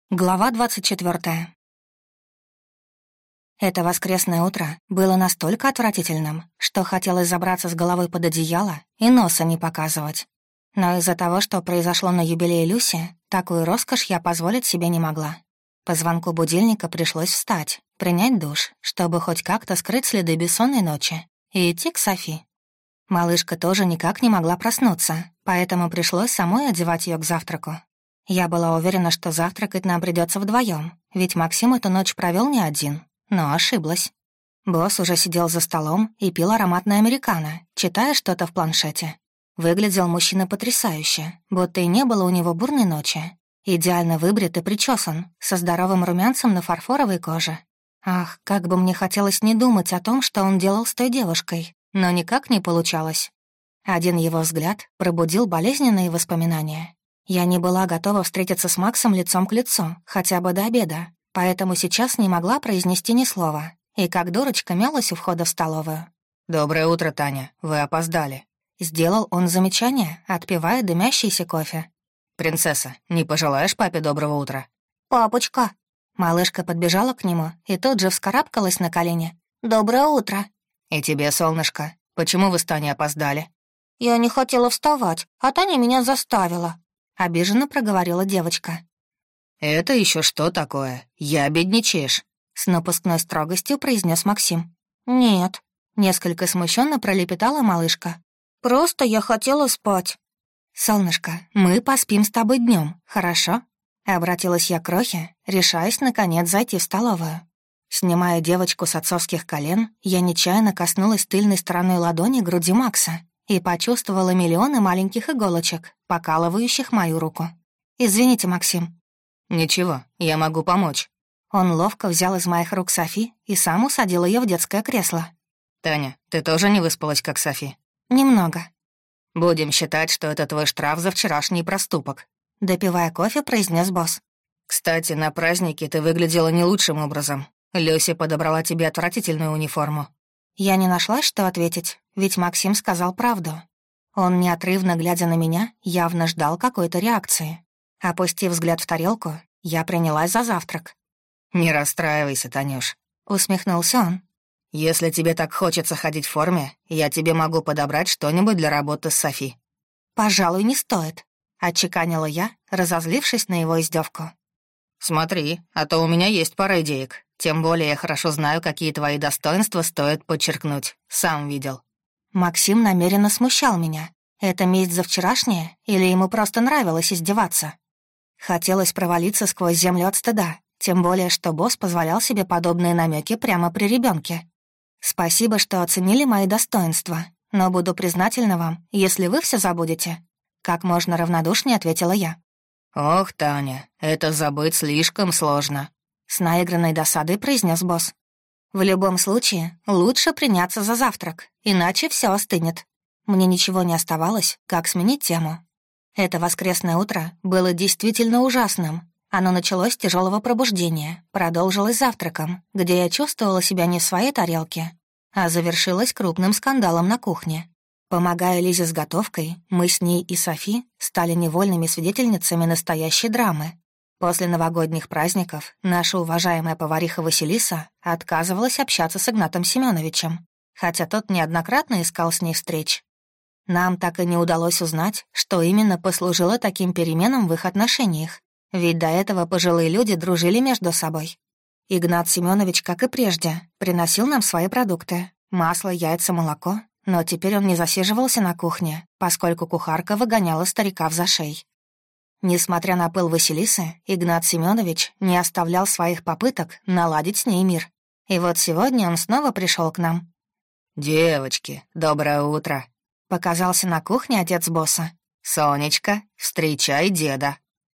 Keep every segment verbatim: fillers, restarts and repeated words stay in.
Глава двадцать четвёртая. Это воскресное утро было настолько отвратительным, что хотелось забраться с головой под одеяло и носа не показывать. Но из-за того, что произошло на юбилее Люси, такую роскошь я позволить себе не могла. По звонку будильника пришлось встать, принять душ, чтобы хоть как-то скрыть следы бессонной ночи, и идти к Софи. Малышка тоже никак не могла проснуться, поэтому пришлось самой одевать ее к завтраку. Я была уверена, что завтракать нам придется вдвоем, ведь Максим эту ночь провел не один, но ошиблась. Босс уже сидел за столом и пил ароматное американо, читая что-то в планшете. Выглядел мужчина потрясающе, будто и не было у него бурной ночи. Идеально выбрит и причесан, со здоровым румянцем на фарфоровой коже. Ах, как бы мне хотелось не думать о том, что он делал с той девушкой, но никак не получалось. Один его взгляд пробудил болезненные воспоминания. Я не была готова встретиться с Максом лицом к лицу, хотя бы до обеда, поэтому сейчас не могла произнести ни слова, и как дурочка мялась у входа в столовую. «Доброе утро, Таня. Вы опоздали». Сделал он замечание, отпивая дымящийся кофе. «Принцесса, не пожелаешь папе доброго утра?» «Папочка». Малышка подбежала к нему и тут же вскарабкалась на колени. «Доброе утро». «И тебе, солнышко. Почему вы с Таней опоздали?» «Я не хотела вставать, а Таня меня заставила», — обиженно проговорила девочка. «Это еще что такое? Я бедничаешь?» — с напускной строгостью произнес Максим. «Нет», — несколько смущенно пролепетала малышка. «Просто я хотела спать». «Солнышко, мы поспим с тобой днем, хорошо?» — обратилась я к Крохе, решаясь, наконец, зайти в столовую. Снимая девочку с отцовских колен, я нечаянно коснулась тыльной стороной ладони груди Макса и почувствовала миллионы маленьких иголочек, покалывающих мою руку. «Извините, Максим». «Ничего, я могу помочь». Он ловко взял из моих рук Софи и сам усадил ее в детское кресло. «Таня, ты тоже не выспалась, как Софи?» «Немного». «Будем считать, что это твой штраф за вчерашний проступок», — допивая кофе, произнес босс. «Кстати, на празднике ты выглядела не лучшим образом. Люся подобрала тебе отвратительную униформу». Я не нашлась, что ответить, ведь Максим сказал правду. Он, неотрывно глядя на меня, явно ждал какой-то реакции. Опустив взгляд в тарелку, я принялась за завтрак. «Не расстраивайся, Танюш», — усмехнулся он. «Если тебе так хочется ходить в форме, я тебе могу подобрать что-нибудь для работы с Софи». «Пожалуй, не стоит», — отчеканила я, разозлившись на его издевку. «Смотри, а то у меня есть пара идеек. Тем более я хорошо знаю, какие твои достоинства стоит подчеркнуть. Сам видел». Максим намеренно смущал меня. Это месть за вчерашнее или ему просто нравилось издеваться? Хотелось провалиться сквозь землю от стыда, тем более что босс позволял себе подобные намеки прямо при ребенке. «Спасибо, что оценили мои достоинства, но буду признательна вам, если вы все забудете». Как можно равнодушнее ответила я. «Ох, Таня, это забыть слишком сложно», — с наигранной досадой произнес босс. «В любом случае, лучше приняться за завтрак, иначе все остынет». Мне ничего не оставалось, как сменить тему. Это воскресное утро было действительно ужасным. Оно началось с тяжелого пробуждения, продолжилось завтраком, где я чувствовала себя не в своей тарелке, а завершилось крупным скандалом на кухне. Помогая Лизе с готовкой, мы с ней и Софи стали невольными свидетельницами настоящей драмы. После новогодних праздников наша уважаемая повариха Василиса отказывалась общаться с Игнатом Семеновичем, хотя тот неоднократно искал с ней встреч. Нам так и не удалось узнать, что именно послужило таким переменам в их отношениях, ведь до этого пожилые люди дружили между собой. Игнат Семенович, как и прежде, приносил нам свои продукты — масло, яйца, молоко, но теперь он не засиживался на кухне, поскольку кухарка выгоняла старика в зашей. Несмотря на пыл Василисы, Игнат Семенович не оставлял своих попыток наладить с ней мир. И вот сегодня он снова пришел к нам. «Девочки, доброе утро», — показался на кухне отец босса. «Сонечка, встречай деда».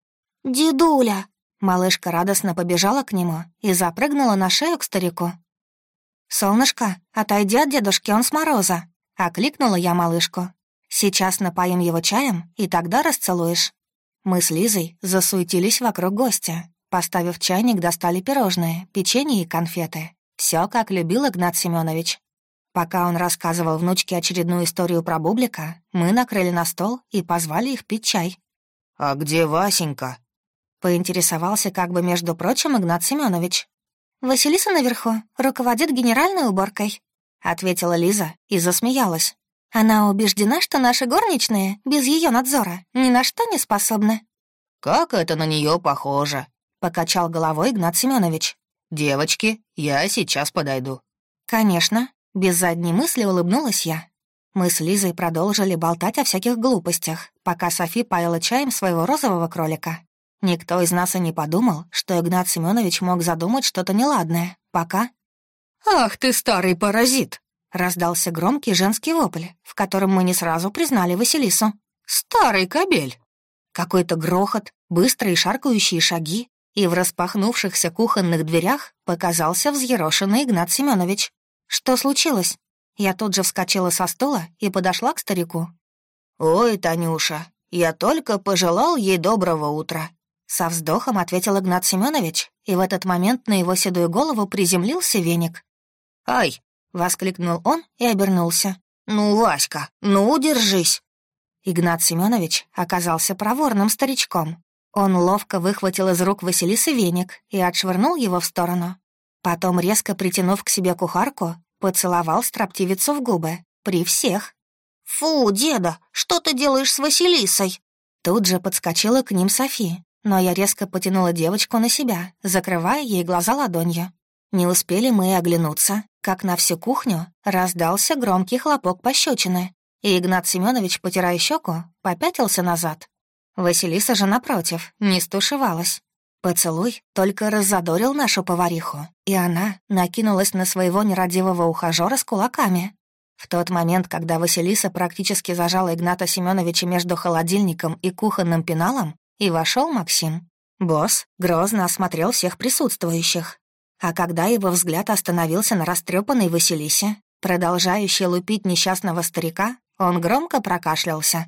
«Дедуля!» — малышка радостно побежала к нему и запрыгнула на шею к старику. «Солнышко, отойди от дедушки, он с мороза», — окликнула я малышку. «Сейчас напоим его чаем, и тогда расцелуешь». Мы с Лизой засуетились вокруг гостя. Поставив чайник, достали пирожные, печенье и конфеты. Все, как любил Игнат Семенович. Пока он рассказывал внучке очередную историю про Бублика, мы накрыли на стол и позвали их пить чай. «А где Васенька?» Поинтересовался как бы, между прочим, Игнат Семенович. «Василиса наверху руководит генеральной уборкой», — ответила Лиза и засмеялась. «Она убеждена, что наши горничные без ее надзора ни на что не способны». «Как это на нее похоже», — покачал головой Игнат Семенович. «Девочки, я сейчас подойду». «Конечно», — без задней мысли улыбнулась я. Мы с Лизой продолжили болтать о всяких глупостях, пока Софи поила чаем своего розового кролика. Никто из нас и не подумал, что Игнат Семенович мог задумать что-то неладное, пока... «Ах ты, старый паразит!» — раздался громкий женский вопль, в котором мы не сразу признали Василису. «Старый кобель!» Какой-то грохот, быстрые шаркающие шаги, и в распахнувшихся кухонных дверях показался взъерошенный Игнат Семенович. Что случилось? Я тут же вскочила со стула и подошла к старику. «Ой, Танюша, я только пожелал ей доброго утра», — со вздохом ответил Игнат Семенович, и в этот момент на его седую голову приземлился веник. «Ай!» — воскликнул он и обернулся. «Ну, Васька, ну, держись!» Игнат Семенович оказался проворным старичком. Он ловко выхватил из рук Василисы веник и отшвырнул его в сторону. Потом, резко притянув к себе кухарку, поцеловал строптивицу в губы. При всех. «Фу, деда, что ты делаешь с Василисой?» Тут же подскочила к ним Софи, но я резко потянула девочку на себя, закрывая ей глаза ладонью. Не успели мы и оглянуться, как на всю кухню раздался громкий хлопок пощечины, и Игнат Семенович, потирая щеку, попятился назад. Василиса же, напротив, не стушевалась. Поцелуй только раззадорил нашу повариху, и она накинулась на своего нерадивого ухажёра с кулаками. В тот момент, когда Василиса практически зажала Игната Семеновича между холодильником и кухонным пеналом, и вошел Максим, босс грозно осмотрел всех присутствующих. А когда его взгляд остановился на растрепанной Василисе, продолжающей лупить несчастного старика, он громко прокашлялся.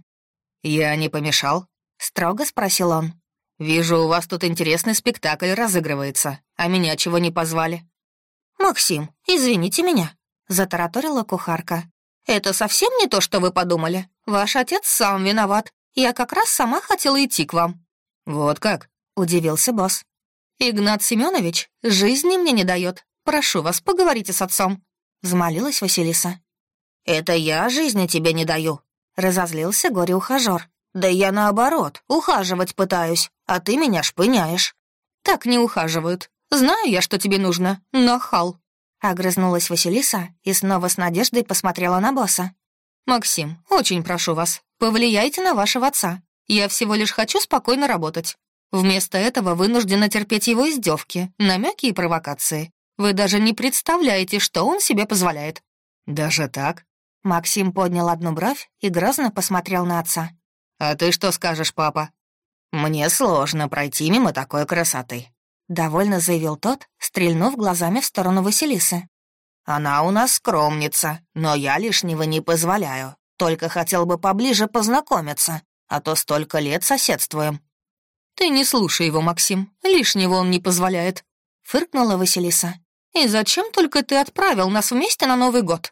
«Я не помешал?» — строго спросил он. «Вижу, у вас тут интересный спектакль разыгрывается, а меня чего не позвали?» «Максим, извините меня», — затараторила кухарка. «Это совсем не то, что вы подумали. Ваш отец сам виноват. Я как раз сама хотела идти к вам». «Вот как?» — удивился босс. «Игнат Семенович жизни мне не дает. Прошу вас, поговорите с отцом», — взмолилась Василиса. «Это я жизни тебе не даю», — разозлился горе-ухажёр. «Да я, наоборот, ухаживать пытаюсь, а ты меня шпыняешь». «Так не ухаживают. Знаю я, что тебе нужно, нахал». Огрызнулась Василиса и снова с надеждой посмотрела на босса. «Максим, очень прошу вас, повлияйте на вашего отца. Я всего лишь хочу спокойно работать. Вместо этого вынуждена терпеть его издевки, намеки и провокации. Вы даже не представляете, что он себе позволяет». «Даже так?» Максим поднял одну бровь и грозно посмотрел на отца. «А ты что скажешь, папа?» «Мне сложно пройти мимо такой красоты», — довольно заявил тот, стрельнув глазами в сторону Василисы. «Она у нас скромница, но я лишнего не позволяю. Только хотел бы поближе познакомиться, а то столько лет соседствуем». «Ты не слушай его, Максим, лишнего он не позволяет», — фыркнула Василиса. «И зачем только ты отправил нас вместе на Новый год?»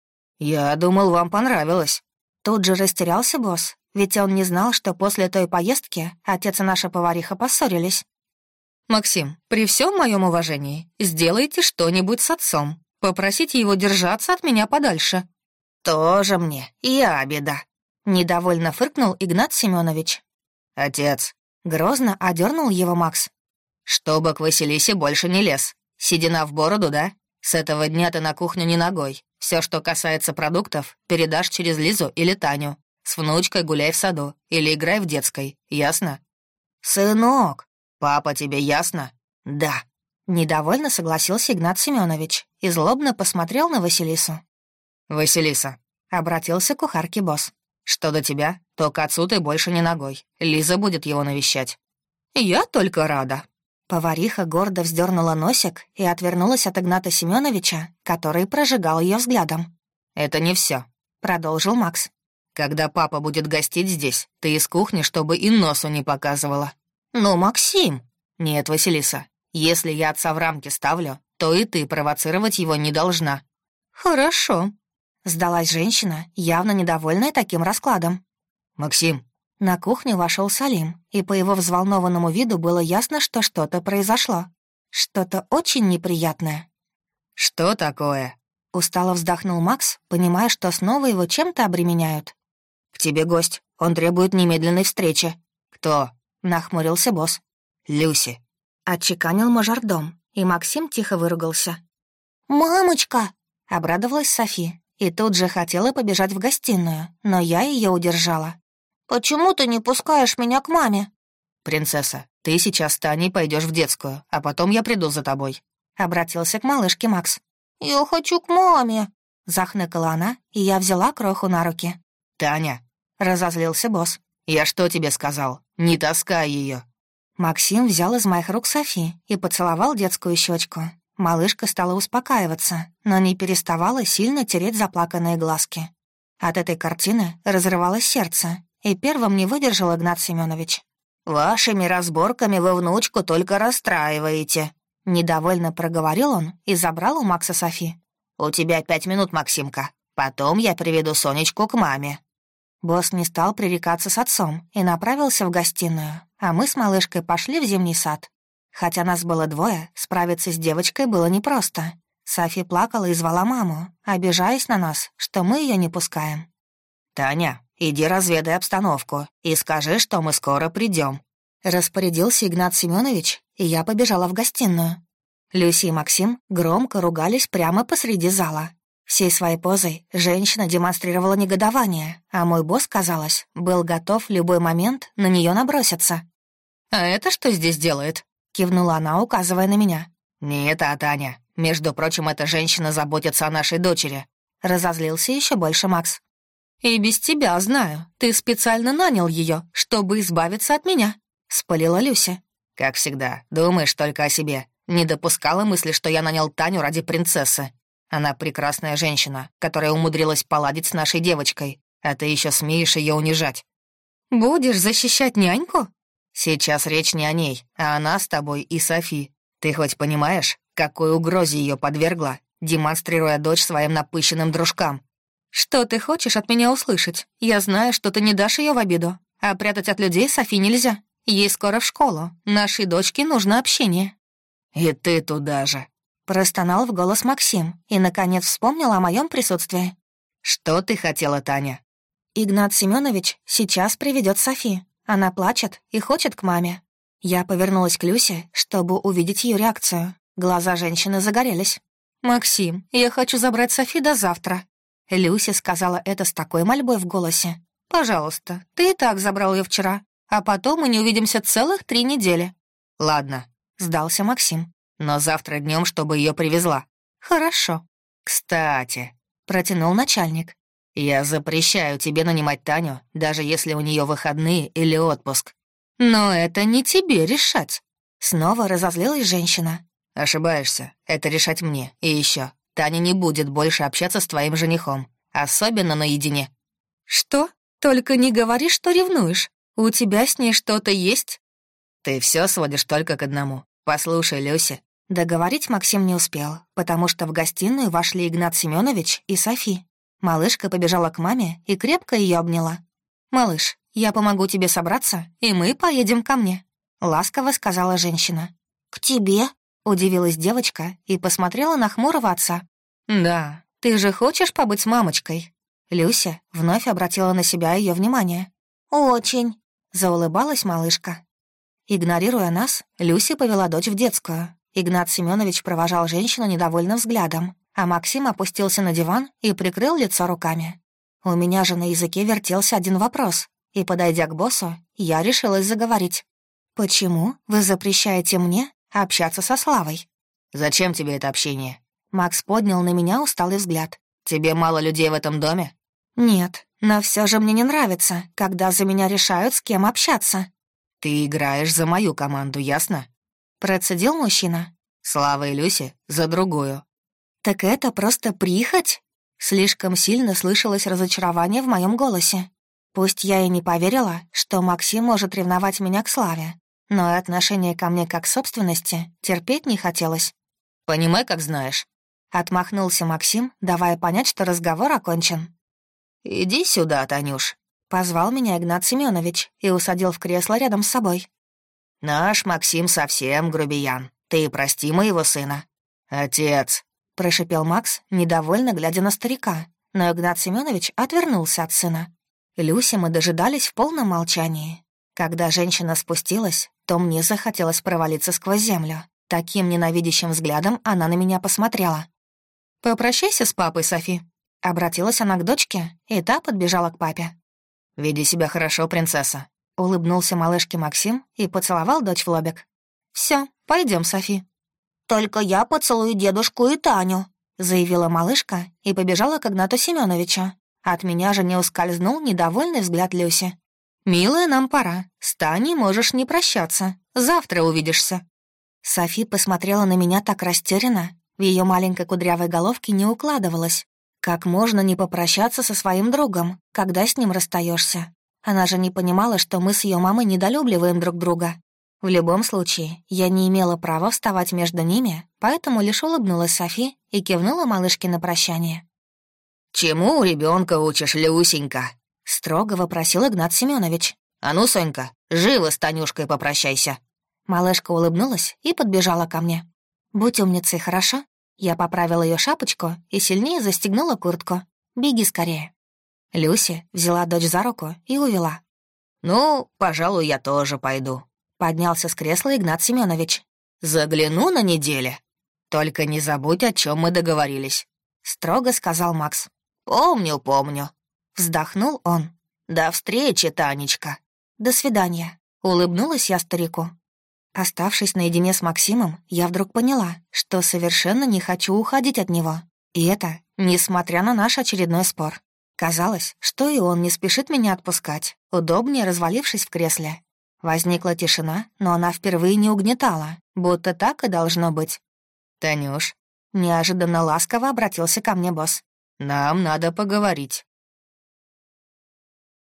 «Я думал, вам понравилось». Тут же растерялся босс, ведь он не знал, что после той поездки отец и наша повариха поссорились. «Максим, при всем моем уважении, сделайте что-нибудь с отцом. Попросите его держаться от меня подальше». «Тоже мне, я беда», — недовольно фыркнул Игнат Семенович. «Отец», — грозно одернул его Макс. «Чтобы к Василисе больше не лез. Седина в бороду, да? С этого дня ты на кухню не ногой. Все, что касается продуктов, передашь через Лизу или Таню. С внучкой гуляй в саду или играй в детской, ясно?» «Сынок, папа, тебе ясно?» «Да». Недовольно согласился Игнат Семенович и злобно посмотрел на Василису. «Василиса», — обратился к кухарке босс. «Что до тебя, то к отцу ты больше не ногой. Лиза будет его навещать». «Я только рада». Повариха гордо вздернула носик и отвернулась от Игната Семеновича, который прожигал ее взглядом. «Это не все, продолжил Макс. «Когда папа будет гостить здесь, ты из кухни, чтобы и носу не показывала». «Ну, Максим!» «Нет, Василиса, если я отца в рамки ставлю, то и ты провоцировать его не должна». «Хорошо», — сдалась женщина, явно недовольная таким раскладом. «Максим!» На кухню вошел Салим, и по его взволнованному виду было ясно, что что-то произошло. Что-то очень неприятное. «Что такое?» — устало вздохнул Макс, понимая, что снова его чем-то обременяют. «К тебе гость. Он требует немедленной встречи». «Кто?» — нахмурился босс. «Люси», — отчеканил мажордом, и Максим тихо выругался. «Мамочка!» — обрадовалась Софи, и тут же хотела побежать в гостиную, но я ее удержала. «Почему ты не пускаешь меня к маме?» «Принцесса, ты сейчас с Таней пойдешь в детскую, а потом я приду за тобой», — обратился к малышке Макс. «Я хочу к маме», — захныкала она, и я взяла кроху на руки. «Таня», — разозлился босс. «Я что тебе сказал? Не таскай ее. Максим взял из моих рук Софи и поцеловал детскую щечку. Малышка стала успокаиваться, но не переставала сильно тереть заплаканные глазки. От этой картины разрывалось сердце, и первым не выдержал Игнат Семенович. «Вашими разборками вы внучку только расстраиваете», — недовольно проговорил он и забрал у Макса Софи. «У тебя пять минут, Максимка. Потом я приведу Сонечку к маме». Босс не стал пререкаться с отцом и направился в гостиную, а мы с малышкой пошли в зимний сад. Хотя нас было двое, справиться с девочкой было непросто. Софи плакала и звала маму, обижаясь на нас, что мы ее не пускаем. «Таня, иди разведай обстановку и скажи, что мы скоро придем. Распорядился Игнат Семенович, и я побежала в гостиную. Люси и Максим громко ругались прямо посреди зала. Всей своей позой женщина демонстрировала негодование, а мой босс, казалось, был готов в любой момент на нее наброситься. «А это что здесь делает?» — кивнула она, указывая на меня. «Не это, Таня. Между прочим, эта женщина заботится о нашей дочери». Разозлился еще больше Макс. «И без тебя знаю. Ты специально нанял ее, чтобы избавиться от меня», — спалила Люся. «Как всегда, думаешь только о себе. Не допускала мысли, что я нанял Таню ради принцессы. Она прекрасная женщина, которая умудрилась поладить с нашей девочкой, а ты еще смеешь ее унижать». «Будешь защищать няньку?» «Сейчас речь не о ней, а о нас с тобой и Софи. Ты хоть понимаешь, какой угрозе ее подвергла, демонстрируя дочь своим напыщенным дружкам?» «Что ты хочешь от меня услышать? Я знаю, что ты не дашь ее в обиду, а прятать от людей Софи нельзя. Ей скоро в школу, нашей дочке нужно общение». «И ты туда же», — простонал в голос Максим и, наконец, вспомнил о моем присутствии. «Что ты хотела, Таня?» «Игнат Семенович сейчас приведет Софи. Она плачет и хочет к маме». Я повернулась к Люсе, чтобы увидеть ее реакцию. Глаза женщины загорелись. «Максим, я хочу забрать Софи до завтра». Люся сказала это с такой мольбой в голосе. «Пожалуйста, ты и так забрал ее вчера, а потом мы не увидимся целых три недели». «Ладно», — сдался Максим. «Но завтра днем, чтобы ее привезла». «Хорошо». «Кстати», — протянул начальник. «Я запрещаю тебе нанимать Таню, даже если у нее выходные или отпуск». «Но это не тебе решать». Снова разозлилась женщина. «Ошибаешься. Это решать мне. И еще. Таня не будет больше общаться с твоим женихом, особенно наедине». «Что? Только не говори, что ревнуешь. У тебя с ней что-то есть?» «Ты все сводишь только к одному. Послушай, Люся». Договорить Максим не успел, потому что в гостиную вошли Игнат Семенович и Софи. Малышка побежала к маме и крепко ее обняла. «Малыш, я помогу тебе собраться, и мы поедем ко мне», — ласково сказала женщина. «К тебе?» — удивилась девочка и посмотрела на хмурого отца. «Да, ты же хочешь побыть с мамочкой?» Люся вновь обратила на себя ее внимание. «Очень», — заулыбалась малышка. Игнорируя нас, Люся повела дочь в детскую. Игнат Семенович провожал женщину недовольным взглядом, а Максим опустился на диван и прикрыл лицо руками. У меня же на языке вертелся один вопрос, и, подойдя к боссу, я решилась заговорить. «Почему вы запрещаете мне общаться со Славой?» «Зачем тебе это общение?» Макс поднял на меня усталый взгляд. «Тебе мало людей в этом доме?» «Нет, но все же мне не нравится, когда за меня решают, с кем общаться». «Ты играешь за мою команду, ясно?» Процедил мужчина. «Слава и Люси за другую». «Так это просто прихоть?» Слишком сильно слышалось разочарование в моем голосе. Пусть я и не поверила, что Максим может ревновать меня к Славе, но и отношение ко мне как к собственности терпеть не хотелось. «Понимай, как знаешь». Отмахнулся Максим, давая понять, что разговор окончен. «Иди сюда, Танюш», — Позвал меня Игнат Семенович и усадил в кресло рядом с собой. «Наш Максим совсем грубиян. Ты прости моего сына». «Отец», — прошипел Макс, недовольно глядя на старика, но Игнат Семенович отвернулся от сына. Люси мы дожидались в полном молчании. Когда женщина спустилась, то мне захотелось провалиться сквозь землю. Таким ненавидящим взглядом она на меня посмотрела. «Попрощайся с папой, Софи», — обратилась она к дочке, и та подбежала к папе. «Веди себя хорошо, принцесса», — улыбнулся малышке Максим и поцеловал дочь в лобик. «Всё, пойдём, Софи». «Только я поцелую дедушку и Таню», — заявила малышка и побежала к Игнату Семеновичу. От меня же не ускользнул недовольный взгляд Люси. «Милая, нам пора. С Таней можешь не прощаться. Завтра увидишься». Софи посмотрела на меня так растерянно. В её маленькой кудрявой головке не укладывалось. Как можно не попрощаться со своим другом, когда с ним расстаешься? Она же не понимала, что мы с её мамой недолюбливаем друг друга. В любом случае, я не имела права вставать между ними, поэтому лишь улыбнулась Софи и кивнула малышке на прощание. «Чему ребенка учишь, Люсенька?» — строго вопросил Игнат Семенович. «А ну, Сонька, живо с Танюшкой попрощайся». Малышка улыбнулась и подбежала ко мне. «Будь умницей, хорошо?» Я поправила ее шапочку и сильнее застегнула куртку. «Беги скорее». Люси взяла дочь за руку и увела. «Ну, пожалуй, я тоже пойду», — поднялся с кресла Игнат Семенович. «Загляну на неделе. Только не забудь, о чем мы договорились», — строго сказал Макс. «Помню, помню», — вздохнул он. «До встречи, Танечка». «До свидания», — улыбнулась я старику. Оставшись наедине с Максимом, я вдруг поняла, что совершенно не хочу уходить от него. И это несмотря на наш очередной спор. Казалось, что и он не спешит меня отпускать, удобнее развалившись в кресле. Возникла тишина, но она впервые не угнетала, будто так и должно быть. «Танюш», — неожиданно ласково обратился ко мне босс. «Нам надо поговорить».